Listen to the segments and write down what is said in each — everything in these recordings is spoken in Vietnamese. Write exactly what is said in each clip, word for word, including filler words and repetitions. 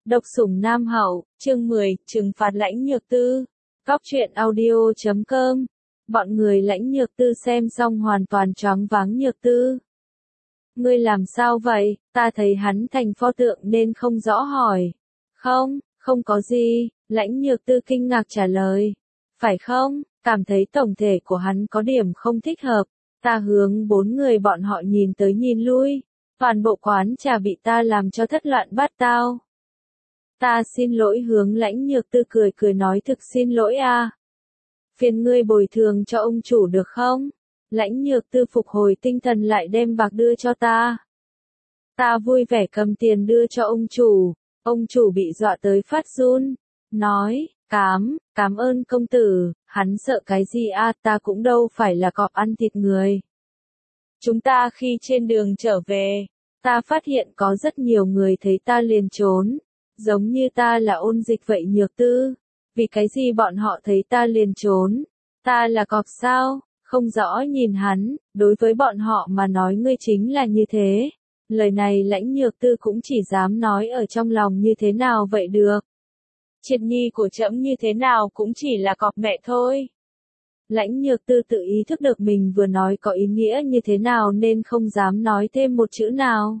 Độc sủng Nam Hậu, chương mười, trừng phạt Lãnh Nhược Tư. Góc truyện audio chấm com. Bọn người Lãnh Nhược Tư xem xong hoàn toàn choáng váng. Nhược Tư, ngươi làm sao vậy? Ta thấy hắn thành pho tượng nên không rõ hỏi. Không, không có gì, Lãnh Nhược Tư kinh ngạc trả lời. Phải không, cảm thấy tổng thể của hắn có điểm không thích hợp. Ta hướng bốn người bọn họ nhìn tới nhìn lui. Toàn bộ quán trà bị ta làm cho thất loạn bát tao. Ta xin lỗi. Hướng Lãnh Nhược Tư cười cười nói thực xin lỗi a. Phiền ngươi bồi thường cho ông chủ được không? Lãnh Nhược Tư phục hồi tinh thần lại đem bạc đưa cho ta. Ta vui vẻ cầm tiền đưa cho ông chủ. Ông chủ bị dọa tới phát run. Nói, cám, cảm ơn công tử, hắn sợ cái gì a? Ta cũng đâu phải là cọp ăn thịt người. Chúng ta khi trên đường trở về, ta phát hiện có rất nhiều người thấy ta liền trốn. Giống như ta là ôn dịch vậy. Nhược Tư, vì cái gì bọn họ thấy ta liền trốn? Ta là cọp sao? Không rõ. Nhìn hắn, đối với bọn họ mà nói ngươi chính là như thế. Lời này Lãnh Nhược Tư cũng chỉ dám nói ở trong lòng như thế nào vậy được. Triệt nhi của trẫm như thế nào cũng chỉ là cọp mẹ thôi. Lãnh Nhược Tư tự ý thức được mình vừa nói có ý nghĩa như thế nào nên không dám nói thêm một chữ nào.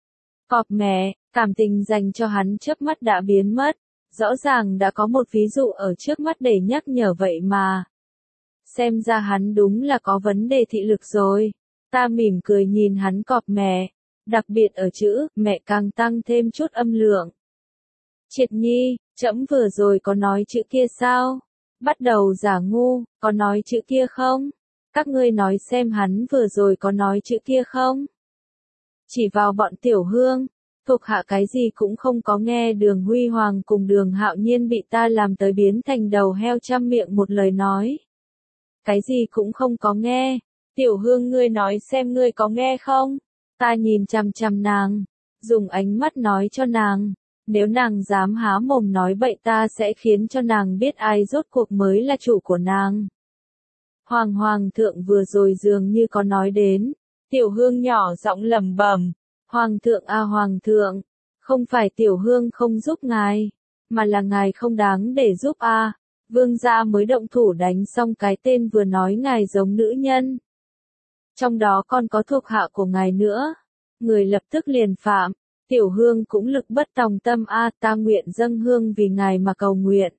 Cọp mẹ, cảm tình dành cho hắn chớp mắt đã biến mất. Rõ ràng đã có một ví dụ ở trước mắt để nhắc nhở vậy mà. Xem ra hắn đúng là có vấn đề thị lực rồi. Ta mỉm cười nhìn hắn. Cọp mẹ, đặc biệt ở chữ mẹ càng tăng thêm chút âm lượng. Triệt nhi, trẫm vừa rồi có nói chữ kia sao? Bắt đầu giả ngu, có nói chữ kia không? Các ngươi nói xem hắn vừa rồi có nói chữ kia không? Chỉ vào bọn Tiểu Hương, thuộc hạ cái gì cũng không có nghe. Đường Huy Hoàng cùng Đường Hạo Nhiên bị ta làm tới biến thành đầu heo trăm miệng một lời nói. Cái gì cũng không có nghe. Tiểu Hương ngươi nói xem ngươi có nghe không? Ta nhìn chằm chằm nàng, dùng ánh mắt nói cho nàng. Nếu nàng dám há mồm nói bậy ta sẽ khiến cho nàng biết ai rốt cuộc mới là chủ của nàng. Hoàng Hoàng thượng vừa rồi dường như có nói đến. Tiểu Hương nhỏ giọng lẩm bẩm. Hoàng thượng a Hoàng thượng, không phải Tiểu Hương không giúp ngài, mà là ngài không đáng để giúp a. Vương gia mới động thủ đánh xong cái tên vừa nói ngài giống nữ nhân. Trong đó còn có thuộc hạ của ngài nữa. Người lập tức liền phạm. Tiểu Hương cũng lực bất tòng tâm a. Ta nguyện dâng hương vì ngài mà cầu nguyện.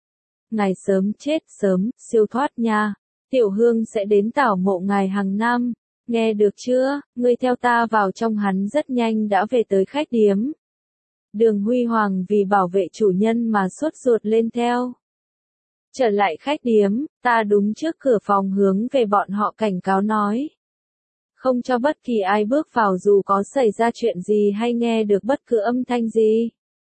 Ngài sớm chết sớm, siêu thoát nha. Tiểu Hương sẽ đến tảo mộ ngài hàng năm. Nghe được chưa? Ngươi theo ta vào trong. Hắn rất nhanh đã về tới khách điếm. Đường Huy Hoàng vì bảo vệ chủ nhân mà sốt ruột lên theo. Trở lại khách điếm, ta đúng trước cửa phòng hướng về bọn họ cảnh cáo nói. Không cho bất kỳ ai bước vào dù có xảy ra chuyện gì hay nghe được bất cứ âm thanh gì.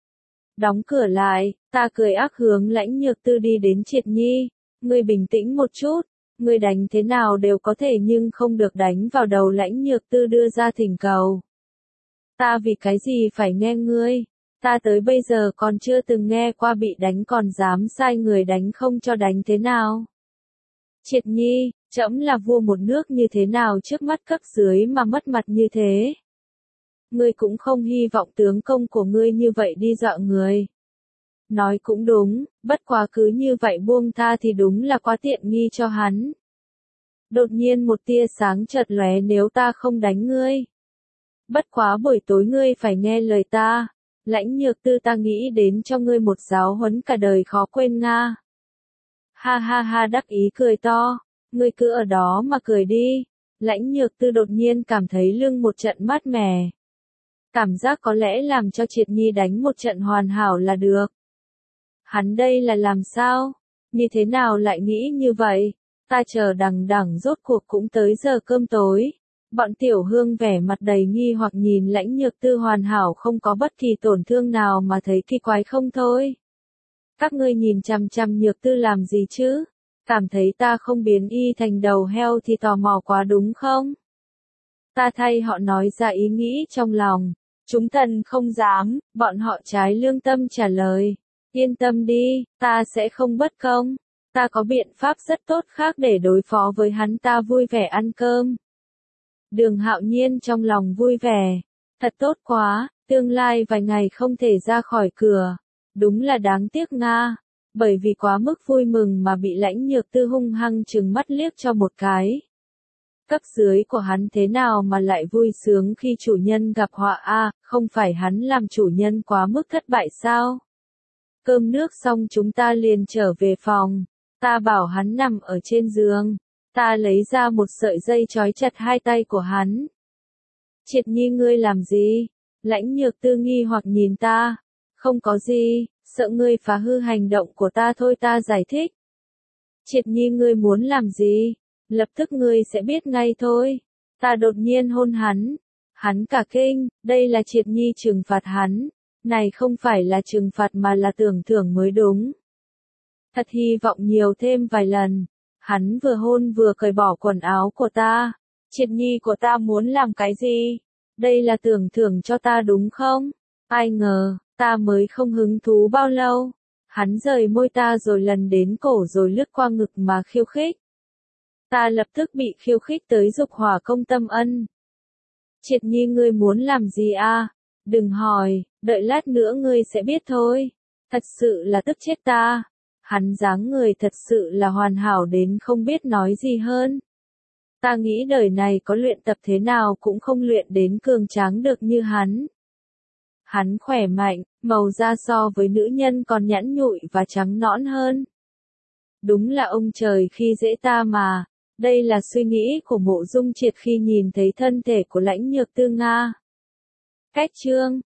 Đóng cửa lại, ta cười ác hướng Lãnh Nhược Tư đi đến. Triệt nhi, ngươi bình tĩnh một chút. Ngươi đánh thế nào đều có thể nhưng không được đánh vào đầu. Lãnh Nhược Tư đưa ra thỉnh cầu. Ta vì cái gì phải nghe ngươi? Ta tới bây giờ còn chưa từng nghe qua bị đánh còn dám sai người đánh không cho đánh thế nào? Triệt nhi, trẫm là vua một nước như thế nào trước mắt cấp dưới mà mất mặt như thế? Ngươi cũng không hy vọng tướng công của ngươi như vậy đi dọa người. Nói cũng đúng, bất quá cứ như vậy buông tha thì đúng là quá tiện nghi cho hắn. Đột nhiên một tia sáng chợt lóe. Nếu ta không đánh ngươi, bất quá buổi tối ngươi phải nghe lời ta. Lãnh Nhược Tư, ta nghĩ đến cho ngươi một giáo huấn cả đời khó quên nga. Ha ha ha, đắc ý cười to. Ngươi cứ ở đó mà cười đi. Lãnh Nhược Tư đột nhiên cảm thấy lưng một trận mát mẻ. Cảm giác có lẽ làm cho Triệt nhi đánh một trận hoàn hảo là được. Hắn đây là làm sao? Như thế nào lại nghĩ như vậy? Ta chờ đằng đằng rốt cuộc cũng tới giờ cơm tối. Bọn Tiểu Hương vẻ mặt đầy nghi hoặc nhìn Lãnh Nhược Tư hoàn hảo không có bất kỳ tổn thương nào mà thấy kỳ quái không thôi. Các ngươi nhìn chằm chằm Nhược Tư làm gì chứ? Cảm thấy ta không biến y thành đầu heo thì tò mò quá đúng không? Ta thay họ nói ra ý nghĩ trong lòng. Chúng thần không dám. Bọn họ trái lương tâm trả lời. Yên tâm đi, ta sẽ không bất công. Ta có biện pháp rất tốt khác để đối phó với hắn. Ta vui vẻ ăn cơm. Đường Hạo Nhiên trong lòng vui vẻ. Thật tốt quá, tương lai vài ngày không thể ra khỏi cửa. Đúng là đáng tiếc Nga. Bởi vì quá mức vui mừng mà bị Lãnh Nhược Tư hung hăng trừng mắt liếc cho một cái. Cấp dưới của hắn thế nào mà lại vui sướng khi chủ nhân gặp họa a, không phải hắn làm chủ nhân quá mức thất bại sao? Cơm nước xong chúng ta liền trở về phòng, ta bảo hắn nằm ở trên giường, ta lấy ra một sợi dây trói chặt hai tay của hắn. Triệt Nhi ngươi làm gì? Lãnh Nhược Tư nghi hoặc nhìn ta. Không có gì, sợ ngươi phá hư hành động của ta thôi, ta giải thích. Triệt Nhi ngươi muốn làm gì? Lập tức ngươi sẽ biết ngay thôi. Ta đột nhiên hôn hắn. Hắn cả kinh, đây là Triệt Nhi trừng phạt hắn. Này không phải là trừng phạt mà là tưởng thưởng mới đúng. Thật hy vọng nhiều thêm vài lần. Hắn vừa hôn vừa cởi bỏ quần áo của ta. Triệt Nhi của ta muốn làm cái gì? Đây là tưởng thưởng cho ta đúng không? Ai ngờ, ta mới không hứng thú bao lâu. Hắn rời môi ta rồi lần đến cổ rồi lướt qua ngực mà khiêu khích. Ta lập tức bị khiêu khích tới dục hỏa công tâm ân. Triệt Nhi ngươi muốn làm gì a? Đừng hỏi, đợi lát nữa ngươi sẽ biết thôi. Thật sự là tức chết ta. Hắn dáng người thật sự là hoàn hảo đến không biết nói gì hơn. Ta nghĩ đời này có luyện tập thế nào cũng không luyện đến cường tráng được như hắn. Hắn khỏe mạnh, màu da so với nữ nhân còn nhẵn nhụi và trắng nõn hơn. Đúng là ông trời khi dễ ta mà. Đây là suy nghĩ của Mộ Dung Triệt khi nhìn thấy thân thể của Lãnh Nhược Tư Nga. Cách chương